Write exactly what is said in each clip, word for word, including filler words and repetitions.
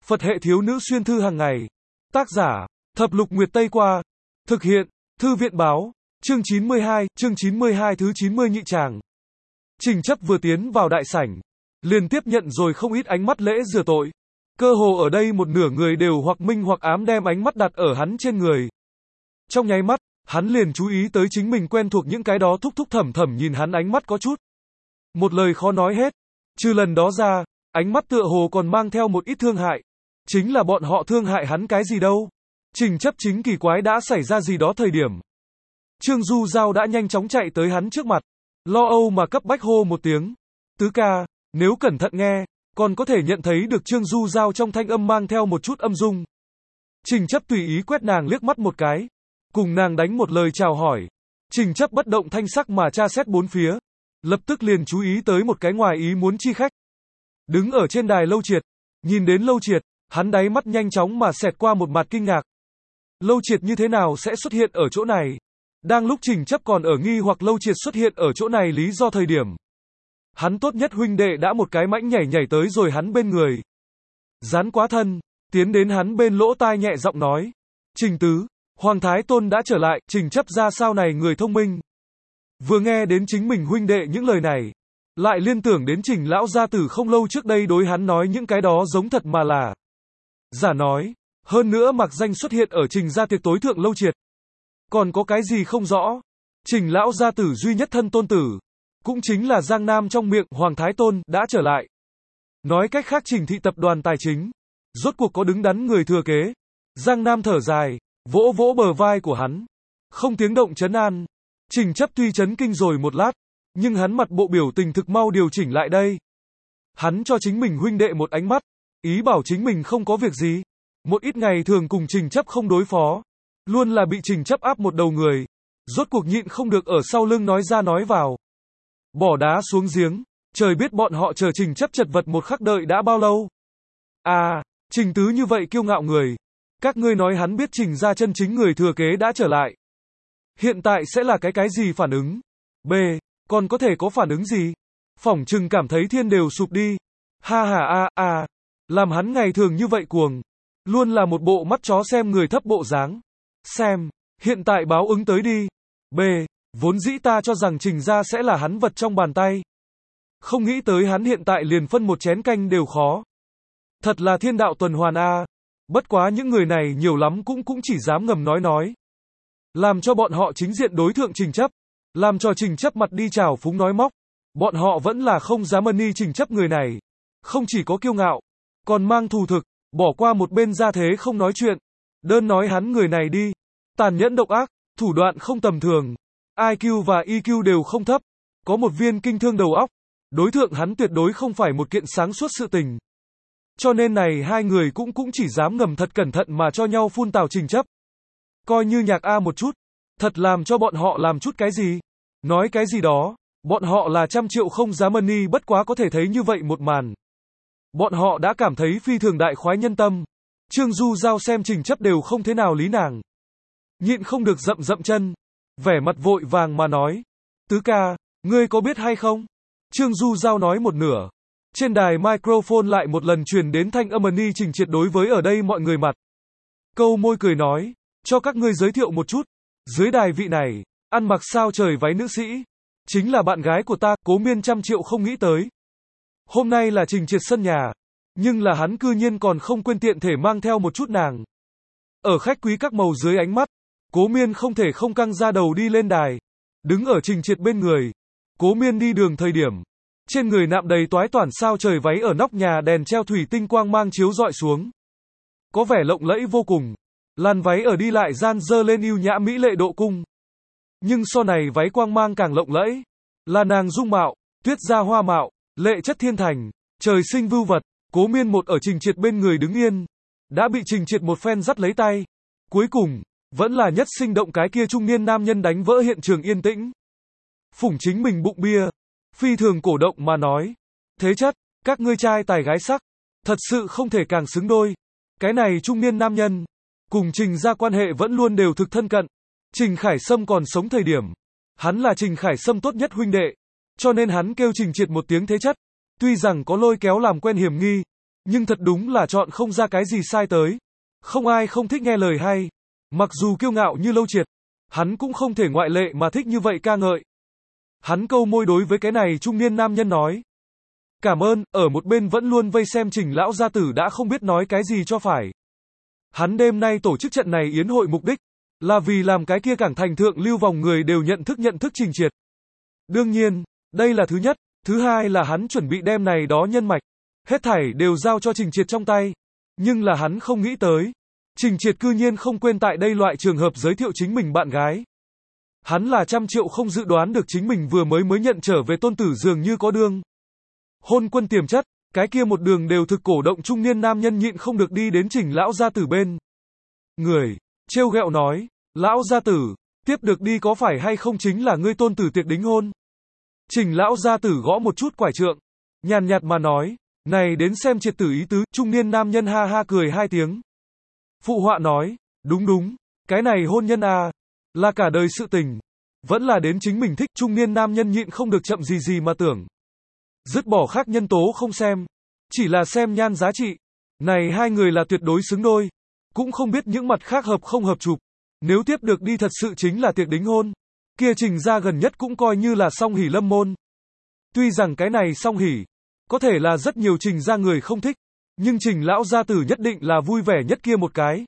Phật hệ thiếu nữ xuyên thư hàng ngày. Tác giả, Thập Lục Nguyệt Tây Qua. Thực hiện, Thư viện báo. Chương chín mươi hai, chương chín mươi hai thứ chín mươi nhị tràng. Trình Chấp vừa tiến vào đại sảnh, liền tiếp nhận rồi không ít ánh mắt lễ rửa tội. Cơ hồ ở đây một nửa người đều hoặc minh hoặc ám đem ánh mắt đặt ở hắn trên người. Trong nháy mắt, hắn liền chú ý tới chính mình quen thuộc những cái đó thúc thúc thẩm thẩm nhìn hắn ánh mắt có chút. Một lời khó nói hết. Trừ lần đó ra, ánh mắt tựa hồ còn mang theo một ít thương hại. Chính là bọn họ thương hại hắn cái gì đâu. Trình Chấp chính kỳ quái đã xảy ra gì đó thời điểm. Trương Du Giao đã nhanh chóng chạy tới hắn trước mặt. Lo âu mà cấp bách hô một tiếng. Tứ ca, nếu cẩn thận nghe, còn có thể nhận thấy được Trương Du Giao trong thanh âm mang theo một chút âm dung. Trình Chấp tùy ý quét nàng liếc mắt một cái. Cùng nàng đánh một lời chào hỏi. Trình Chấp bất động thanh sắc mà tra xét bốn phía. Lập tức liền chú ý tới một cái ngoài ý muốn chi khách. Đứng ở trên đài Lâu Triệt. Nhìn đến Lâu Triệt, hắn đáy mắt nhanh chóng mà xẹt qua một mặt kinh ngạc. Lâu Triệt như thế nào sẽ xuất hiện ở chỗ này? Đang lúc Trình Chấp còn ở nghi hoặc Lâu Triệt xuất hiện ở chỗ này lý do thời điểm. Hắn tốt nhất huynh đệ đã một cái mãnh nhảy nhảy tới rồi hắn bên người. Dán quá thân, tiến đến hắn bên lỗ tai nhẹ giọng nói. Trình Tứ, Hoàng Thái Tôn đã trở lại, Trình Chấp ra sao này người thông minh. Vừa nghe đến chính mình huynh đệ những lời này, lại liên tưởng đến Trình lão gia tử không lâu trước đây đối hắn nói những cái đó giống thật mà là giả nói, hơn nữa mặc danh xuất hiện ở Trình gia tiệc tối thượng Lâu Triệt. Còn có cái gì không rõ? Trình lão gia tử duy nhất thân tôn tử, cũng chính là Giang Nam trong miệng Hoàng Thái Tôn đã trở lại. Nói cách khác Trình thị tập đoàn tài chính, rốt cuộc có đứng đắn người thừa kế. Giang Nam thở dài, vỗ vỗ bờ vai của hắn, không tiếng động trấn an. Trình Chấp tuy chấn kinh rồi một lát, nhưng hắn mặt bộ biểu tình thực mau điều chỉnh lại đây. Hắn cho chính mình huynh đệ một ánh mắt, ý bảo chính mình không có việc gì. Một ít ngày thường cùng Trình Chấp không đối phó, luôn là bị Trình Chấp áp một đầu người. Rốt cuộc nhịn không được ở sau lưng nói ra nói vào. Bỏ đá xuống giếng, trời biết bọn họ chờ Trình Chấp chật vật một khắc đợi đã bao lâu. À, Trình Tứ như vậy kiêu ngạo người. Các ngươi nói hắn biết Trình gia chân chính người thừa kế đã trở lại. Hiện tại sẽ là cái cái gì phản ứng? B. Còn có thể có phản ứng gì? Phỏng chừng cảm thấy thiên đều sụp đi. Ha ha a a. Làm hắn ngày thường như vậy cuồng. Luôn là một bộ mắt chó xem người thấp bộ dáng. Xem. Hiện tại báo ứng tới đi. B. Vốn dĩ ta cho rằng Trình gia sẽ là hắn vật trong bàn tay. Không nghĩ tới hắn hiện tại liền phân một chén canh đều khó. Thật là thiên đạo tuần hoàn a. Bất quá những người này nhiều lắm cũng cũng chỉ dám ngầm nói nói. Làm cho bọn họ chính diện đối thượng Trình Chấp. Làm cho Trình Chấp mặt đi chào phúng nói móc. Bọn họ vẫn là không dám ân y Trình Chấp người này. Không chỉ có kiêu ngạo, còn mang thù thực, bỏ qua một bên ra thế không nói chuyện. Đơn nói hắn người này đi. Tàn nhẫn độc ác, thủ đoạn không tầm thường. I Q và E Q đều không thấp. Có một viên kinh thương đầu óc. Đối thượng hắn tuyệt đối không phải một kiện sáng suốt sự tình. Cho nên này hai người cũng cũng chỉ dám ngầm thật cẩn thận mà cho nhau phun tào Trình Chấp. Coi như nhạc A một chút. Thật làm cho bọn họ làm chút cái gì? Nói cái gì đó. Bọn họ là trăm triệu không dám ân y bất quá có thể thấy như vậy một màn. Bọn họ đã cảm thấy phi thường đại khoái nhân tâm. Trương Du Giao xem Trình Chấp đều không thế nào lý nàng. Nhịn không được dậm dậm chân. Vẻ mặt vội vàng mà nói. Tứ ca, ngươi có biết hay không? Trương Du Giao nói một nửa. Trên đài microphone lại một lần truyền đến thanh âm ân y Trình Triệt đối với ở đây mọi người mặt. Câu môi cười nói. Cho các ngươi giới thiệu một chút. Dưới đài vị này, ăn mặc sao trời váy nữ sĩ. Chính là bạn gái của ta, Cố Miên trăm triệu không nghĩ tới. Hôm nay là Trình Triệt sân nhà. Nhưng là hắn cư nhiên còn không quên tiện thể mang theo một chút nàng. Ở khách quý các màu dưới ánh mắt, Cố Miên không thể không căng ra đầu đi lên đài. Đứng ở Trình Triệt bên người. Cố Miên đi đường thời điểm. Trên người nạm đầy toái toản sao trời váy ở nóc nhà đèn treo thủy tinh quang mang chiếu dọi xuống. Có vẻ lộng lẫy vô cùng. Làn váy ở đi lại gian dơ lên yêu nhã mỹ lệ độ cung. Nhưng so này váy quang mang càng lộng lẫy. Là nàng dung mạo, tuyết gia hoa mạo, lệ chất thiên thành, trời sinh vưu vật. Cố Miên một ở Trình Triệt bên người đứng yên. Đã bị Trình Triệt một phen dắt lấy tay. Cuối cùng, vẫn là nhất sinh động cái kia trung niên nam nhân đánh vỡ hiện trường yên tĩnh. Phủng chính mình bụng bia. Phi thường cổ động mà nói. Thế chất, các ngươi trai tài gái sắc. Thật sự không thể càng xứng đôi. Cái này trung niên nam nhân. Cùng Trình gia quan hệ vẫn luôn đều thực thân cận. Trình Khải Sâm còn sống thời điểm. Hắn là Trình Khải Sâm tốt nhất huynh đệ. Cho nên hắn kêu Trình Triệt một tiếng thế chất. Tuy rằng có lôi kéo làm quen hiểm nghi. Nhưng thật đúng là chọn không ra cái gì sai tới. Không ai không thích nghe lời hay. Mặc dù kiêu ngạo như Lâu Triệt, hắn cũng không thể ngoại lệ mà thích như vậy ca ngợi. Hắn câu môi đối với cái này trung niên nam nhân nói. Cảm ơn, ở một bên vẫn luôn vây xem Trình lão gia tử đã không biết nói cái gì cho phải. Hắn đêm nay tổ chức trận này yến hội mục đích, là vì làm cái kia cảng thành thượng lưu vòng người đều nhận thức nhận thức Trình Triệt. Đương nhiên, đây là thứ nhất, thứ hai là hắn chuẩn bị đem này đó nhân mạch, hết thảy đều giao cho Trình Triệt trong tay. Nhưng là hắn không nghĩ tới, Trình Triệt cư nhiên không quên tại đây loại trường hợp giới thiệu chính mình bạn gái. Hắn là trăm triệu không dự đoán được chính mình vừa mới mới nhận trở về tôn tử dường như có đương hôn quân tiềm chất, cái kia một đường đều thực cổ động trung niên nam nhân nhịn không được đi đến Trình lão gia tử bên người, trêu ghẹo nói, lão gia tử, tiếp được đi có phải hay không chính là ngươi tôn tử tiệc đính hôn. Trình lão gia tử gõ một chút quải trượng, nhàn nhạt mà nói, này đến xem Triệt tử ý tứ, trung niên nam nhân ha ha cười hai tiếng. Phụ họa nói, đúng đúng, cái này hôn nhân à, là cả đời sự tình, vẫn là đến chính mình thích, trung niên nam nhân nhịn không được chậm gì gì mà tưởng. Dứt bỏ khác nhân tố không xem, chỉ là xem nhan giá trị, này hai người là tuyệt đối xứng đôi, cũng không biết những mặt khác hợp không hợp chụp. Nếu tiếp được đi thật sự chính là tiệc đính hôn, kia Trình gia gần nhất cũng coi như là song hỷ lâm môn. Tuy rằng cái này song hỷ, có thể là rất nhiều Trình gia người không thích, nhưng Trình lão gia tử nhất định là vui vẻ nhất kia một cái.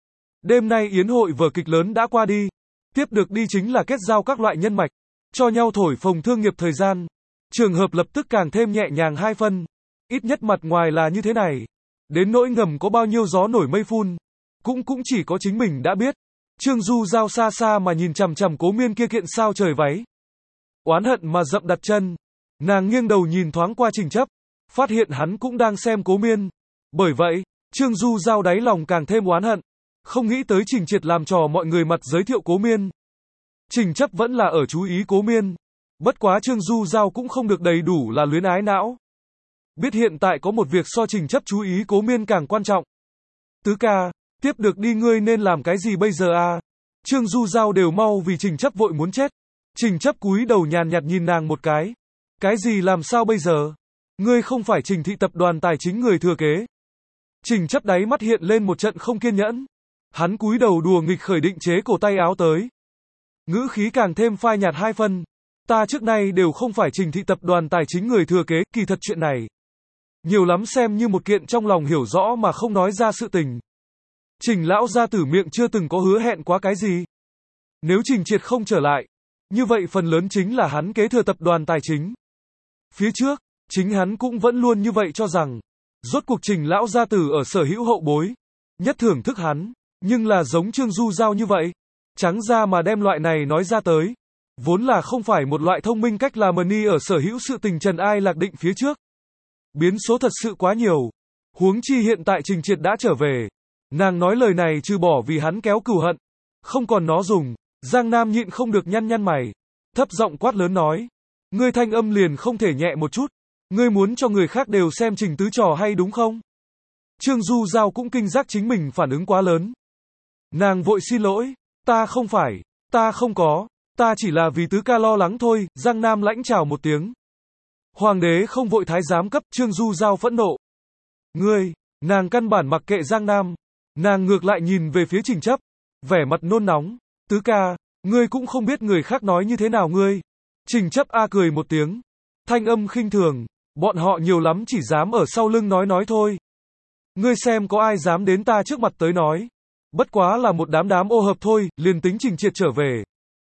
Đêm nay yến hội vở kịch lớn đã qua đi, tiếp được đi chính là kết giao các loại nhân mạch, cho nhau thổi phồng thương nghiệp thời gian. Trường hợp lập tức càng thêm nhẹ nhàng hai phân, ít nhất mặt ngoài là như thế này. Đến nỗi ngầm có bao nhiêu gió nổi mây phun, cũng cũng chỉ có chính mình đã biết. Trương Du Giao xa xa mà nhìn chằm chằm Cố Miên kia kiện sao trời váy, oán hận mà dậm đặt chân. Nàng nghiêng đầu nhìn thoáng qua Trình Chấp, phát hiện hắn cũng đang xem Cố Miên. Bởi vậy, Trương Du Giao đáy lòng càng thêm oán hận, không nghĩ tới Trình Triệt làm trò mọi người mặt giới thiệu Cố Miên. Trình Chấp vẫn là ở chú ý Cố Miên, bất quá Trương Du Giao cũng không được đầy đủ là luyến ái não. Biết hiện tại có một việc so Trình Chấp chú ý Cố Miên càng quan trọng. Tứ ca, tiếp được đi ngươi nên làm cái gì bây giờ à? Trương Du Giao đều mau vì Trình Chấp vội muốn chết. Trình Chấp cúi đầu nhàn nhạt nhìn nàng một cái. Cái gì làm sao bây giờ? Ngươi không phải Trình thị tập đoàn tài chính người thừa kế. Trình Chấp đáy mắt hiện lên một trận không kiên nhẫn. Hắn cúi đầu đùa nghịch khởi định chế cổ tay áo tới. Ngữ khí càng thêm phai nhạt hai phân. Ta trước nay đều không phải Trình thị tập đoàn tài chính người thừa kế, kỳ thật chuyện này nhiều lắm xem như một kiện trong lòng hiểu rõ mà không nói ra sự tình. Trình lão gia tử miệng chưa từng có hứa hẹn quá cái gì. Nếu Trình Triệt không trở lại, như vậy phần lớn chính là hắn kế thừa tập đoàn tài chính. Phía trước, chính hắn cũng vẫn luôn như vậy cho rằng, rốt cuộc Trình lão gia tử ở sở hữu hậu bối, nhất thưởng thức hắn, nhưng là giống Trương Du Giao như vậy, trắng ra mà đem loại này nói ra tới, vốn là không phải một loại thông minh cách làm ni ở sở hữu sự tình trần ai lạc định phía trước. Biến số thật sự quá nhiều, huống chi hiện tại Trình Triệt đã trở về. Nàng nói lời này trừ bỏ vì hắn kéo cừu hận, không còn nó dùng. Giang Nam nhịn không được nhăn nhăn mày, thấp giọng quát lớn nói, ngươi thanh âm liền không thể nhẹ một chút, ngươi muốn cho người khác đều xem Trình tứ trò hay đúng không? Trương Du Giao cũng kinh giác chính mình phản ứng quá lớn. Nàng vội xin lỗi, ta không phải, ta không có, ta chỉ là vì tứ ca lo lắng thôi. Giang Nam lãnh chào một tiếng. Hoàng đế không vội thái giám cấp. Trương Du Giao phẫn nộ. Ngươi, nàng căn bản mặc kệ Giang Nam, nàng ngược lại nhìn về phía Trình Chấp, vẻ mặt nôn nóng, tứ ca, ngươi cũng không biết người khác nói như thế nào ngươi. Trình Chấp a cười một tiếng, thanh âm khinh thường, bọn họ nhiều lắm chỉ dám ở sau lưng nói nói thôi. Ngươi xem có ai dám đến ta trước mặt tới nói, bất quá là một đám đám ô hợp thôi. Liền tính Trình Triệt trở về,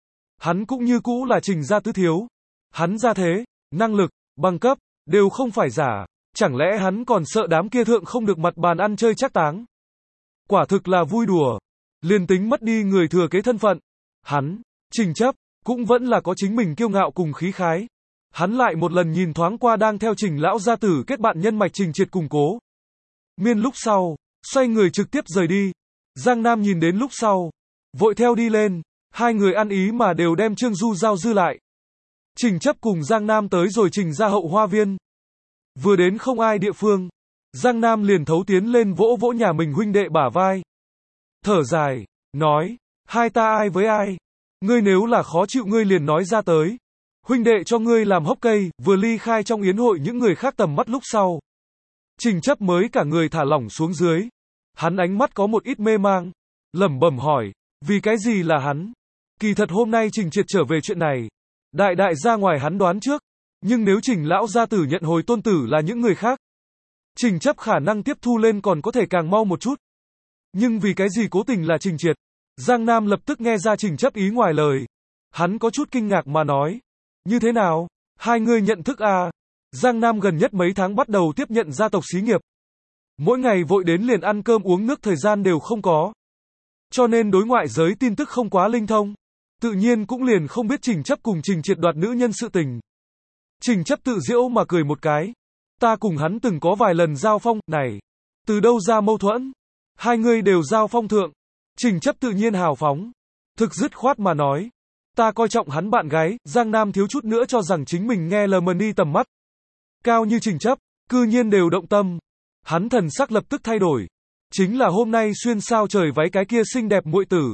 hắn cũng như cũ là Trình gia tứ thiếu, hắn gia thế, năng lực, bằng cấp, đều không phải giả, chẳng lẽ hắn còn sợ đám kia thượng không được mặt bàn ăn chơi chắc táng? Quả thực là vui đùa, liền tính mất đi người thừa kế thân phận, hắn, Trình Chấp, cũng vẫn là có chính mình kiêu ngạo cùng khí khái. Hắn lại một lần nhìn thoáng qua đang theo Trình lão gia tử kết bạn nhân mạch Trình Triệt củng cố Miên lúc sau, xoay người trực tiếp rời đi. Giang Nam nhìn đến lúc sau, vội theo đi lên, hai người ăn ý mà đều đem Trương Du Giao dư lại. Trình Chấp cùng Giang Nam tới rồi Trình gia hậu hoa viên. Vừa đến không ai địa phương, Giang Nam liền thấu tiến lên vỗ vỗ nhà mình huynh đệ bả vai. Thở dài, nói, hai ta ai với ai? Ngươi nếu là khó chịu ngươi liền nói ra tới. Huynh đệ cho ngươi làm hốc cây. Vừa ly khai trong yến hội những người khác tầm mắt lúc sau, Trình Chấp mới cả người thả lỏng xuống dưới. Hắn ánh mắt có một ít mê mang, lẩm bẩm hỏi, vì cái gì là hắn? Kỳ thật hôm nay Trình Triệt trở về chuyện này, đại đại ra ngoài hắn đoán trước, nhưng nếu Trình lão gia tử nhận hồi tôn tử là những người khác, Trình Chấp khả năng tiếp thu lên còn có thể càng mau một chút. Nhưng vì cái gì cố tình là Trình Triệt? Giang Nam lập tức nghe ra Trình Chấp ý ngoài lời. Hắn có chút kinh ngạc mà nói, như thế nào? Hai người nhận thức à? Giang Nam gần nhất mấy tháng bắt đầu tiếp nhận gia tộc xí nghiệp. Mỗi ngày vội đến liền ăn cơm uống nước thời gian đều không có. Cho nên đối ngoại giới tin tức không quá linh thông. Tự nhiên cũng liền không biết Trình Chấp cùng Trình Triệt đoạt nữ nhân sự tình. Trình Chấp tự giễu mà cười một cái. Ta cùng hắn từng có vài lần giao phong, này. Từ đâu ra mâu thuẫn? Hai người đều giao phong thượng. Trình Chấp tự nhiên hào phóng. Thực dứt khoát mà nói. Ta coi trọng hắn bạn gái, Giang Nam thiếu chút nữa cho rằng chính mình nghe lờ mờ đi tầm mắt. Cao như Trình Chấp, cư nhiên đều động tâm. Hắn thần sắc lập tức thay đổi. Chính là hôm nay xuyên sao trời váy cái kia xinh đẹp muội tử.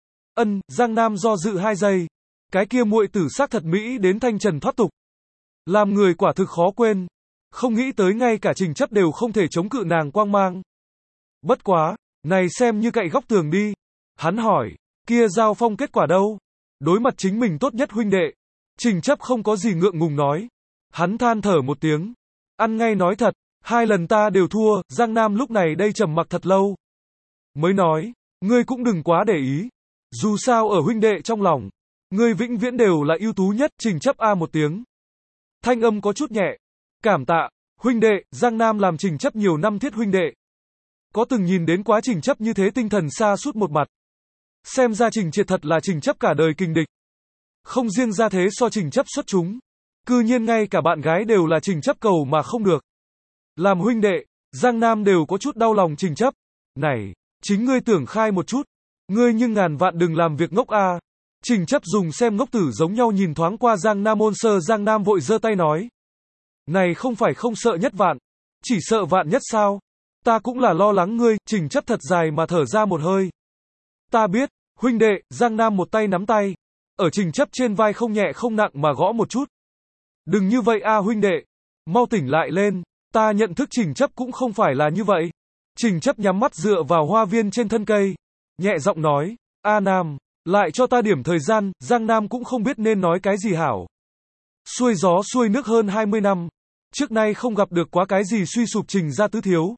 Ân, Giang Nam do dự hai giây. Cái kia muội tử sắc thật mỹ đến thanh trần thoát tục. Làm người quả thực khó quên. Không nghĩ tới ngay cả Trình Chấp đều không thể chống cự nàng quang mang. Bất quá, này xem như cậy góc tường đi. Hắn hỏi, kia giao phong kết quả đâu? Đối mặt chính mình tốt nhất huynh đệ. Trình Chấp không có gì ngượng ngùng nói. Hắn than thở một tiếng. Ăn ngay nói thật, hai lần ta đều thua. Giang Nam lúc này đây trầm mặc thật lâu. Mới nói, ngươi cũng đừng quá để ý. Dù sao ở huynh đệ trong lòng, ngươi vĩnh viễn đều là ưu tú nhất. Trình Chấp a một tiếng. Thanh âm có chút nhẹ. Cảm tạ, huynh đệ. Giang Nam làm Trình Chấp nhiều năm thiết huynh đệ. Có từng nhìn đến quá Trình Chấp như thế tinh thần xa suốt một mặt. Xem ra Trình Triệt thật là Trình Chấp cả đời kình địch. Không riêng ra thế so Trình Chấp xuất chúng. Cư nhiên ngay cả bạn gái đều là Trình Chấp cầu mà không được. Làm huynh đệ, Giang Nam đều có chút đau lòng Trình Chấp. Này, chính ngươi tưởng khai một chút. Ngươi nhưng ngàn vạn đừng làm việc ngốc a. Trình Chấp dùng xem ngốc tử giống nhau nhìn thoáng qua Giang Nam ôn sơ. Giang Nam vội giơ tay nói. Này không phải không sợ nhất vạn. Chỉ sợ vạn nhất sao? Ta cũng là lo lắng ngươi. Trình Chấp thật dài mà thở ra một hơi. Ta biết, huynh đệ. Giang Nam một tay nắm tay. Ở Trình Chấp trên vai không nhẹ không nặng mà gõ một chút. Đừng như vậy a huynh đệ. Mau tỉnh lại lên. Ta nhận thức Trình Chấp cũng không phải là như vậy. Trình Chấp nhắm mắt dựa vào hoa viên trên thân cây. Nhẹ giọng nói. A Nam, lại cho ta điểm thời gian. Giang Nam cũng không biết nên nói cái gì hảo. Xuôi gió xuôi nước hơn hai mươi năm. Trước nay không gặp được quá cái gì suy sụp Trình gia tứ thiếu.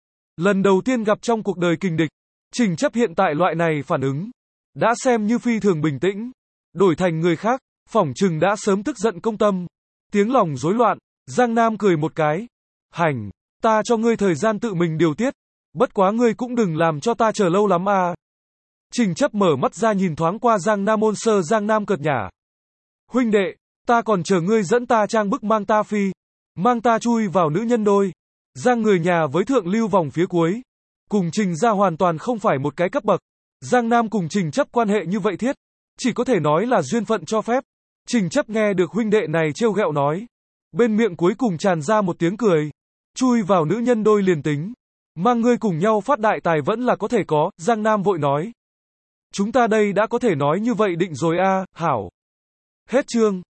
Lần đầu tiên gặp trong cuộc đời kình địch. Trình Chấp hiện tại loại này phản ứng. Đã xem như phi thường bình tĩnh. Đổi thành người khác, phỏng chừng đã sớm tức giận công tâm. Tiếng lòng rối loạn. Giang Nam cười một cái. Hành, ta cho ngươi thời gian tự mình điều tiết. Bất quá ngươi cũng đừng làm cho ta chờ lâu lắm à. Trình Chấp mở mắt ra nhìn thoáng qua Giang Nam ôn sơ. Giang Nam cợt nhả. Huynh đệ, ta còn chờ ngươi dẫn ta trang bức mang ta phi. Mang ta chui vào nữ nhân đôi. Giang người nhà với thượng lưu vòng phía cuối. Cùng Trình gia hoàn toàn không phải một cái cấp bậc. Giang Nam cùng Trình Chấp quan hệ như vậy thiết. Chỉ có thể nói là duyên phận cho phép. Trình Chấp nghe được huynh đệ này trêu ghẹo nói. Bên miệng cuối cùng tràn ra một tiếng cười. Chui vào nữ nhân đôi liền tính. Mang ngươi cùng nhau phát đại tài vẫn là có thể có. Giang Nam vội nói. Chúng ta đây đã có thể nói như vậy định rồi a. Hảo. Hết chương.